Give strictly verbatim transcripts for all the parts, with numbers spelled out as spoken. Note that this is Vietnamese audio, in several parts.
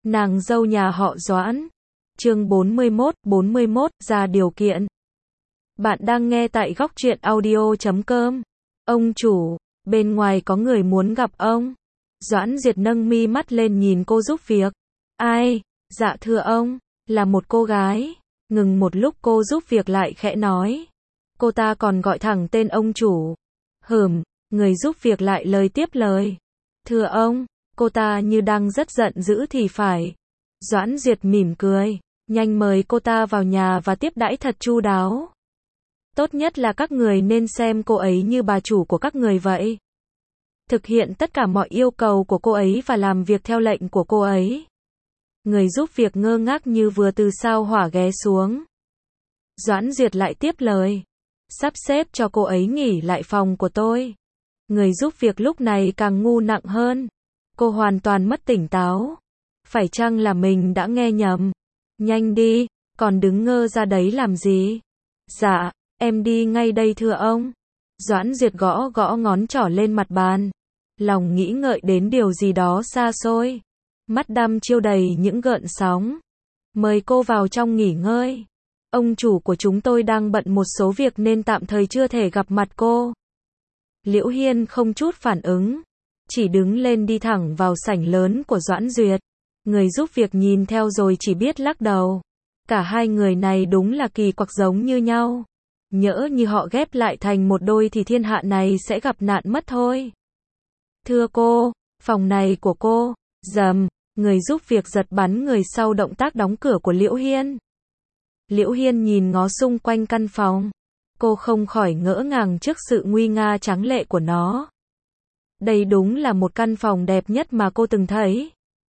Nàng dâu nhà họ Doãn. Chương bốn mươi mốt, bốn mươi mốt, ra điều kiện. Bạn đang nghe tại góc truyện audio chấm com. Ông chủ, bên ngoài có người muốn gặp ông. Doãn Diệt nâng mi mắt lên nhìn cô giúp việc. Ai? Dạ thưa ông, là một cô gái. Ngừng một lúc cô giúp việc lại khẽ nói. Cô ta còn gọi thẳng tên ông chủ. Hừm, người giúp việc lại lời tiếp lời. Thưa ông, cô ta như đang rất giận dữ thì phải. Doãn Diệt mỉm cười. Nhanh mời cô ta vào nhà và tiếp đãi thật chu đáo. Tốt nhất là các người nên xem cô ấy như bà chủ của các người vậy. Thực hiện tất cả mọi yêu cầu của cô ấy và làm việc theo lệnh của cô ấy. Người giúp việc ngơ ngác như vừa từ sao hỏa ghé xuống. Doãn Diệt lại tiếp lời. Sắp xếp cho cô ấy nghỉ lại phòng của tôi. Người giúp việc lúc này càng ngu nặng hơn. Cô hoàn toàn mất tỉnh táo. Phải chăng là mình đã nghe nhầm? Nhanh đi, còn đứng ngơ ra đấy làm gì? Dạ, em đi ngay đây thưa ông. Doãn Diệt gõ gõ ngón trỏ lên mặt bàn. Lòng nghĩ ngợi đến điều gì đó xa xôi. Mắt đăm chiêu đầy những gợn sóng. Mời cô vào trong nghỉ ngơi. Ông chủ của chúng tôi đang bận một số việc nên tạm thời chưa thể gặp mặt cô. Liễu Hiên không chút phản ứng. Chỉ đứng lên đi thẳng vào sảnh lớn của Doãn Duyệt. Người giúp việc nhìn theo rồi chỉ biết lắc đầu. Cả hai người này đúng là kỳ quặc giống như nhau. Nhỡ như họ ghép lại thành một đôi thì thiên hạ này sẽ gặp nạn mất thôi. Thưa cô, phòng này của cô. Dầm, người giúp việc giật bắn người sau động tác đóng cửa của Liễu Hiên. Liễu Hiên nhìn ngó xung quanh căn phòng. Cô không khỏi ngỡ ngàng trước sự nguy nga tráng lệ của nó. Đây đúng là một căn phòng đẹp nhất mà cô từng thấy.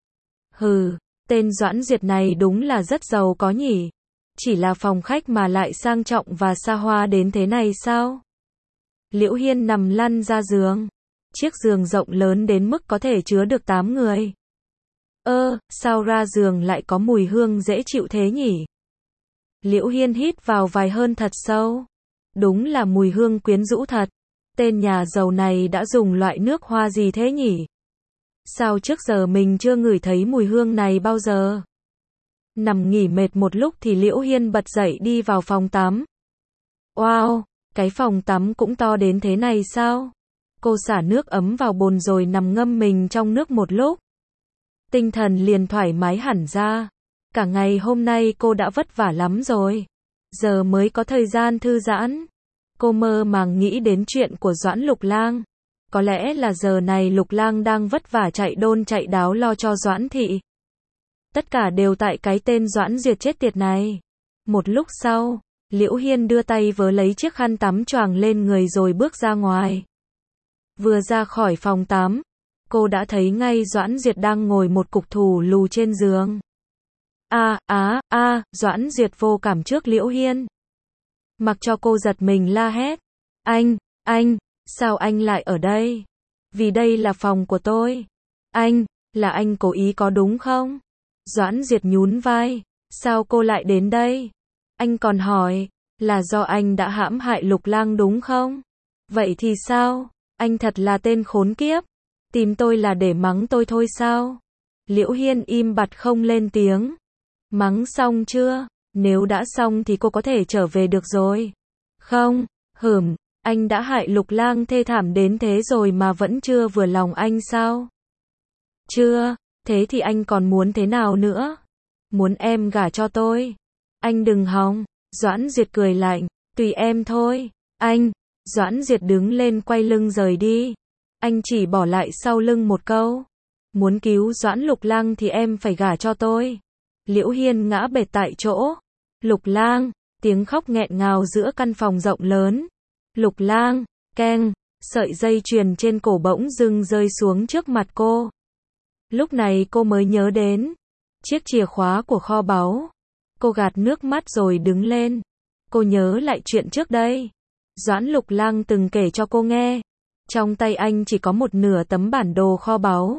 Hừ, tên Doãn Diệt này đúng là rất giàu có nhỉ. Chỉ là phòng khách mà lại sang trọng và xa hoa đến thế này sao? Liễu Hiên nằm lăn ra giường. Chiếc giường rộng lớn đến mức có thể chứa được tám người. Ơ, sao ra giường lại có mùi hương dễ chịu thế nhỉ? Liễu Hiên hít vào vài hơi thật sâu. Đúng là mùi hương quyến rũ thật. Tên nhà giàu này đã dùng loại nước hoa gì thế nhỉ? Sao trước giờ mình chưa ngửi thấy mùi hương này bao giờ? Nằm nghỉ mệt một lúc thì Liễu Hiên bật dậy đi vào phòng tắm. Wow, cái phòng tắm cũng to đến thế này sao? Cô xả nước ấm vào bồn rồi nằm ngâm mình trong nước một lúc. Tinh thần liền thoải mái hẳn ra. Cả ngày hôm nay cô đã vất vả lắm rồi. Giờ mới có thời gian thư giãn. Cô mơ màng nghĩ đến chuyện của Doãn Lục Lang. Có lẽ là giờ này Lục Lang đang vất vả chạy đôn chạy đáo lo cho Doãn thị. Tất cả đều tại cái tên Doãn Diệt chết tiệt này. Một lúc sau, Liễu Hiên đưa tay vớ lấy chiếc khăn tắm choàng lên người rồi bước ra ngoài. Vừa ra khỏi phòng tắm, cô đã thấy ngay Doãn Diệt đang ngồi một cục thù lù trên giường. A, á, a, Doãn Diệt vô cảm trước Liễu Hiên. Mặc cho cô giật mình la hét. Anh, anh, sao anh lại ở đây? Vì đây là phòng của tôi. Anh, là anh cố ý có đúng không? Doãn Diệt nhún vai. Sao cô lại đến đây? Anh còn hỏi, là do anh đã hãm hại Lục Lang đúng không? Vậy thì sao? Anh thật là tên khốn kiếp. Tìm tôi là để mắng tôi thôi sao? Liễu Hiên im bặt không lên tiếng. Mắng xong chưa? Nếu đã xong thì cô có thể trở về được rồi. Không, hửm, anh đã hại Lục Lang thê thảm đến thế rồi mà vẫn chưa vừa lòng anh sao? Chưa, thế thì anh còn muốn thế nào nữa? Muốn em gả cho tôi? Anh đừng hòng. Doãn Diệt cười lạnh. Tùy em thôi. Anh. Doãn Diệt đứng lên quay lưng rời đi. Anh chỉ bỏ lại sau lưng một câu. Muốn cứu Doãn Lục Lang thì em phải gả cho tôi. Liễu Hiên ngã bệt tại chỗ. Lục Lang. Tiếng khóc nghẹn ngào giữa căn phòng rộng lớn. Lục Lang. Keng. Sợi dây chuyền trên cổ bỗng dưng rơi xuống trước mặt cô. Lúc này cô mới nhớ đến chiếc chìa khóa của kho báu. Cô gạt nước mắt rồi đứng lên. Cô nhớ lại chuyện trước đây. Doãn Lục Lang từng kể cho cô nghe. Trong tay anh chỉ có một nửa tấm bản đồ kho báu.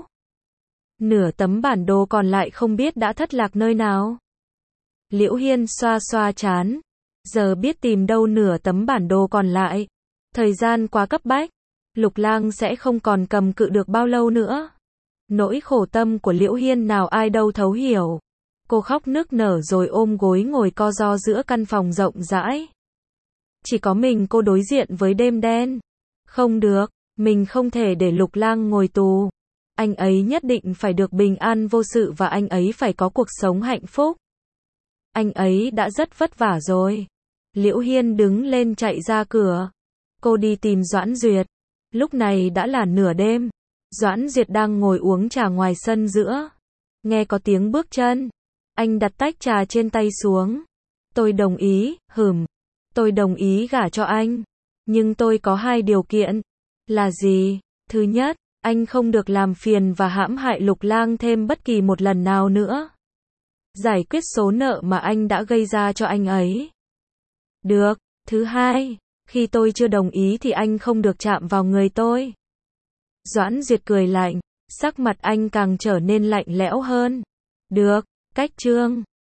Nửa tấm bản đồ còn lại không biết đã thất lạc nơi nào. Liễu Hiên xoa xoa trán. Giờ biết tìm đâu nửa tấm bản đồ còn lại. Thời gian quá cấp bách. Lục Lang sẽ không còn cầm cự được bao lâu nữa. Nỗi khổ tâm của Liễu Hiên nào ai đâu thấu hiểu. Cô khóc nức nở rồi ôm gối ngồi co ro giữa căn phòng rộng rãi. Chỉ có mình cô đối diện với đêm đen. Không được, mình không thể để Lục Lang ngồi tù. Anh ấy nhất định phải được bình an vô sự và anh ấy phải có cuộc sống hạnh phúc. Anh ấy đã rất vất vả rồi. Liễu Hiên đứng lên chạy ra cửa. Cô đi tìm Doãn Duyệt. Lúc này đã là nửa đêm. Doãn Duyệt đang ngồi uống trà ngoài sân giữa. Nghe có tiếng bước chân. Anh đặt tách trà trên tay xuống. Tôi đồng ý, hửm. Tôi đồng ý gả cho anh. Nhưng tôi có hai điều kiện. Là gì? Thứ nhất, anh không được làm phiền và hãm hại Lục Lang thêm bất kỳ một lần nào nữa. Giải quyết số nợ mà anh đã gây ra cho anh ấy. Được. Thứ hai, khi tôi chưa đồng ý thì anh không được chạm vào người tôi. Doãn Duyệt cười lạnh, sắc mặt anh càng trở nên lạnh lẽo hơn. Được, cách chương.